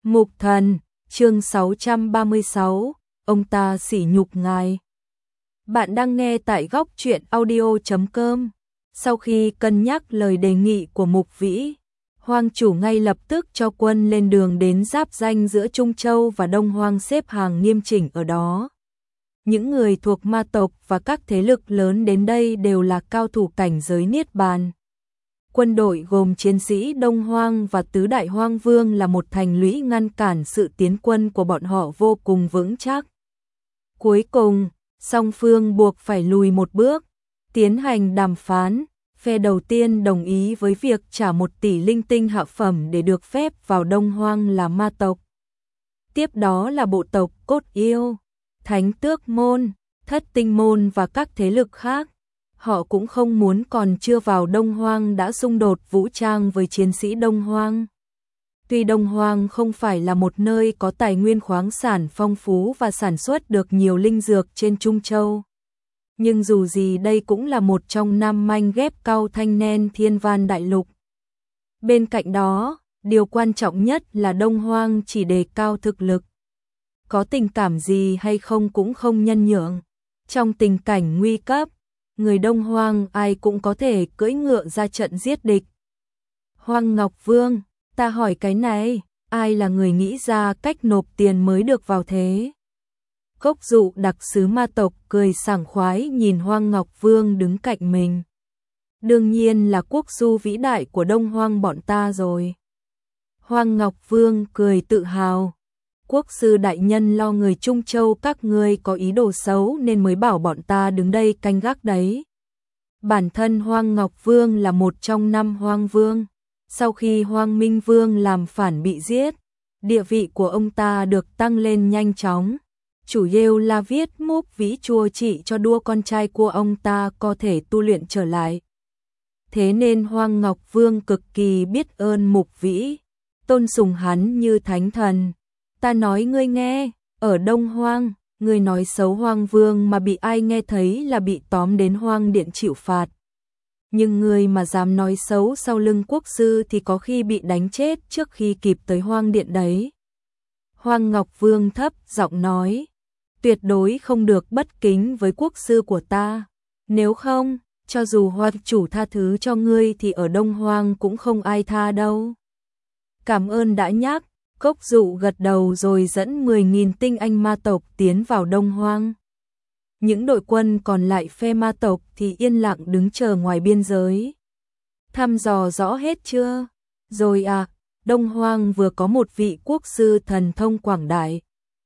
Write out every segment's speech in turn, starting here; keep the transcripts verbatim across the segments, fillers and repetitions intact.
Mục Thần, chương sáu trăm ba mươi sáu, ông ta sỉ nhục ngài. Bạn đang nghe tại góc truyện audio chấm com. Sau khi cân nhắc lời đề nghị của Mục Vĩ, Hoang chủ ngay lập tức cho quân lên đường đến giáp ranh giữa Trung Châu và Đông Hoang xếp hàng nghiêm chỉnh ở đó. Những người thuộc ma tộc và các thế lực lớn đến đây đều là cao thủ cảnh giới Niết Bàn. Quân đội gồm chiến sĩ Đông Hoang và Tứ Đại Hoang Vương là một thành lũy ngăn cản sự tiến quân của bọn họ vô cùng vững chắc. Cuối cùng, song phương buộc phải lùi một bước, tiến hành đàm phán. Phe đầu tiên đồng ý với việc trả một tỷ linh tinh hạ phẩm để được phép vào Đông Hoang là ma tộc. Tiếp đó là bộ tộc Cốt Yêu, Thánh Tước Môn, Thất Tinh Môn và các thế lực khác. Họ cũng không muốn còn chưa vào Đông Hoang đã xung đột vũ trang với chiến sĩ Đông Hoang. Tuy Đông Hoang không phải là một nơi có tài nguyên khoáng sản phong phú và sản xuất được nhiều linh dược trên Trung Châu, nhưng dù gì đây cũng là một trong năm manh ghép cao thanh nen thiên van đại lục. Bên cạnh đó, điều quan trọng nhất là Đông Hoang chỉ đề cao thực lực. Có tình cảm gì hay không cũng không nhân nhượng. Trong tình cảnh nguy cấp, người Đông Hoang ai cũng có thể cưỡi ngựa ra trận giết địch. Hoang Ngọc Vương, ta hỏi cái này, ai là người nghĩ ra cách nộp tiền mới được vào thế? Cốc Dụ đặc sứ ma tộc cười sảng khoái nhìn Hoang Ngọc Vương đứng cạnh mình. Đương nhiên là quốc du vĩ đại của Đông Hoang bọn ta rồi. Hoang Ngọc Vương cười tự hào. Quốc sư đại nhân lo người Trung Châu các ngươi có ý đồ xấu nên mới bảo bọn ta đứng đây canh gác đấy. Bản thân Hoang Ngọc Vương là một trong năm Hoang Vương. Sau khi Hoang Minh Vương làm phản bị giết, địa vị của ông ta được tăng lên nhanh chóng. Chủ yếu là viết Mục Vĩ chùa trị cho đua con trai của ông ta có thể tu luyện trở lại. Thế nên Hoang Ngọc Vương cực kỳ biết ơn Mục Vĩ, tôn sùng hắn như thánh thần. Ta nói ngươi nghe, ở Đông Hoang, ngươi nói xấu Hoang Vương mà bị ai nghe thấy là bị tóm đến Hoang Điện chịu phạt. Nhưng ngươi mà dám nói xấu sau lưng quốc sư thì có khi bị đánh chết trước khi kịp tới Hoang Điện đấy. Hoang Ngọc Vương thấp giọng nói, tuyệt đối không được bất kính với quốc sư của ta. Nếu không, cho dù Hoang chủ tha thứ cho ngươi thì ở Đông Hoang cũng không ai tha đâu. Cảm ơn đã nhắc. Cốc Dụ gật đầu rồi dẫn mười nghìn tinh anh ma tộc tiến vào Đông Hoang. Những đội quân còn lại phe ma tộc thì yên lặng đứng chờ ngoài biên giới. Thăm dò rõ hết chưa? Rồi à, Đông Hoang vừa có một vị quốc sư thần thông quảng đại.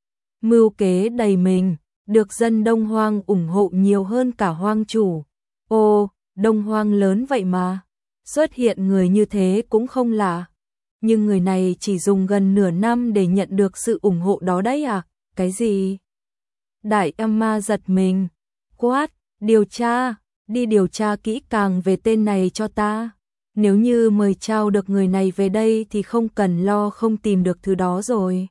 Mưu kế đầy mình, được dân Đông Hoang ủng hộ nhiều hơn cả Hoang chủ. Ồ, Đông Hoang lớn vậy mà. Xuất hiện người như thế cũng không lạ. Nhưng người này chỉ dùng gần nửa năm để nhận được sự ủng hộ đó đấy à? Cái gì? Đại âm ma giật mình. Quát, điều tra, đi điều tra kỹ càng về tên này cho ta. Nếu như mời trao được người này về đây thì không cần lo không tìm được thứ đó rồi.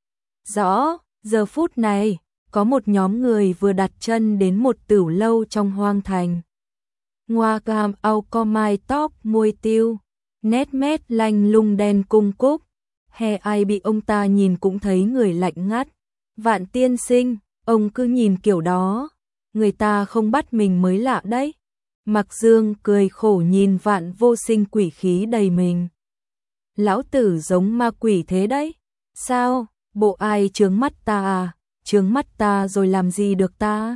Rõ, giờ phút này, có một nhóm người vừa đặt chân đến một tửu lâu trong hoang thành. Ngoa gam au co mai tóc môi tiêu. Nét mét lanh lung đen cung cúc, hè ai bị ông ta nhìn cũng thấy người lạnh ngắt. Vạn tiên sinh, ông cứ nhìn kiểu đó, người ta không bắt mình mới lạ đấy. Mặc Dương cười khổ nhìn Vạn Vô Sinh quỷ khí đầy mình. Lão tử giống ma quỷ thế đấy. Sao, bộ ai chướng mắt ta à, chướng mắt ta rồi làm gì được ta?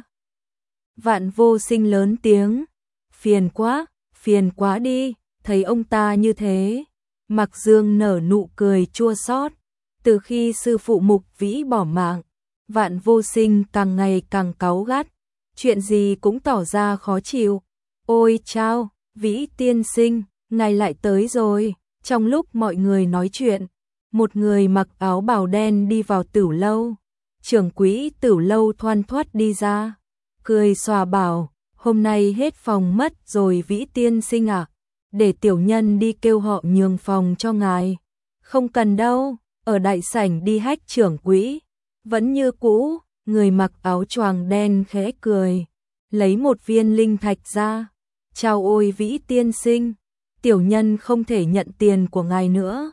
Vạn Vô Sinh lớn tiếng, phiền quá, phiền quá đi. Thấy ông ta như thế, Mặc Dương nở nụ cười chua xót. Từ khi sư phụ Mục Vĩ bỏ mạng, Vạn Vô Sinh càng ngày càng cáu gắt, chuyện gì cũng tỏ ra khó chịu. Ôi chao, Vĩ tiên sinh, ngài lại tới rồi. Trong lúc mọi người nói chuyện, một người mặc áo bào đen đi vào tửu lâu. Trưởng quỹ tửu lâu thoăn thoắt đi ra, cười xòa bảo, hôm nay hết phòng mất rồi Vĩ tiên sinh à? Để tiểu nhân đi kêu họ nhường phòng cho ngài. Không cần đâu, ở đại sảnh đi hách trưởng quỹ. Vẫn như cũ, người mặc áo choàng đen khẽ cười, lấy một viên linh thạch ra. Chào ôi Vĩ tiên sinh, tiểu nhân không thể nhận tiền của ngài nữa.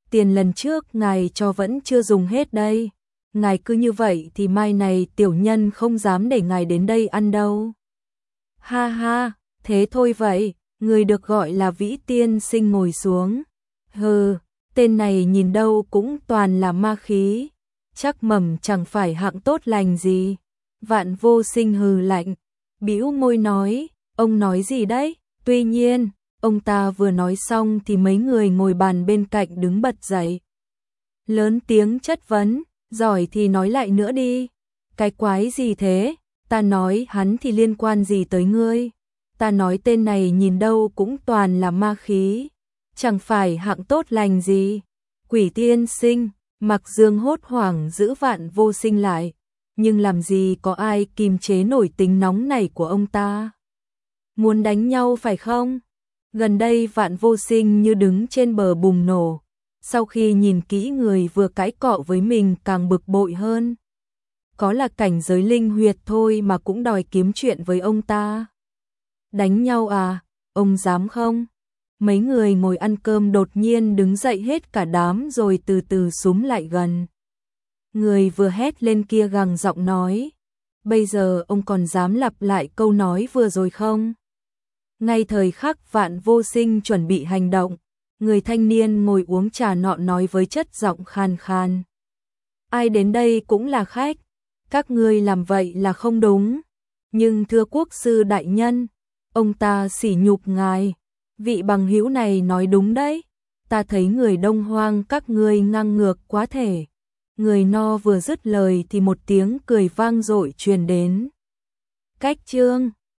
tiền lần trước ngài cho vẫn chưa dùng hết đây. Ngài cứ như vậy thì mai này tiểu nhân không dám để ngài đến đây ăn đâu. Ha ha, thế thôi vậy, người được gọi là Vĩ tiên sinh ngồi xuống. Hừ, tên này nhìn đâu cũng toàn là ma khí, chắc mầm chẳng phải hạng tốt lành gì. Vạn Vô Sinh hừ lạnh, bĩu môi nói, ông nói gì đấy? Tuy nhiên, ông ta vừa nói xong thì mấy người ngồi bàn bên cạnh đứng bật dậy. Lớn tiếng chất vấn, giỏi thì nói lại nữa đi. Cái quái gì thế? Ta nói hắn thì liên quan gì tới ngươi? Ta nói tên này nhìn đâu cũng toàn là ma khí, chẳng phải hạng tốt lành gì. Quỷ tiên sinh, Mặc Dương hốt hoảng giữ Vạn Vô Sinh lại, nhưng làm gì có ai kìm chế nổi tính nóng này của ông ta. Muốn đánh nhau phải không? Gần đây Vạn Vô Sinh như đứng trên bờ bùng nổ, sau khi nhìn kỹ người vừa cãi cọ với mình càng bực bội hơn. Có là cảnh giới linh huyệt thôi mà cũng đòi kiếm chuyện với ông ta. Đánh nhau à? Ông dám không? Mấy người ngồi ăn cơm đột nhiên đứng dậy hết cả đám rồi từ từ xúm lại gần. Người vừa hét lên kia gằn giọng nói, bây giờ ông còn dám lặp lại câu nói vừa rồi không? Ngay thời khắc Vạn Vô Sinh chuẩn bị hành động, người thanh niên ngồi uống trà nọ nói với chất giọng khan khan. Ai đến đây cũng là khách, các ngươi làm vậy là không đúng. Nhưng thưa quốc sư đại nhân, ông ta sỉ nhục ngài, vị bằng hữu này nói đúng đấy. Ta thấy người Đông Hoang các ngươi ngang ngược quá thể. Người no vừa dứt lời thì một tiếng cười vang dội truyền đến. Cách chương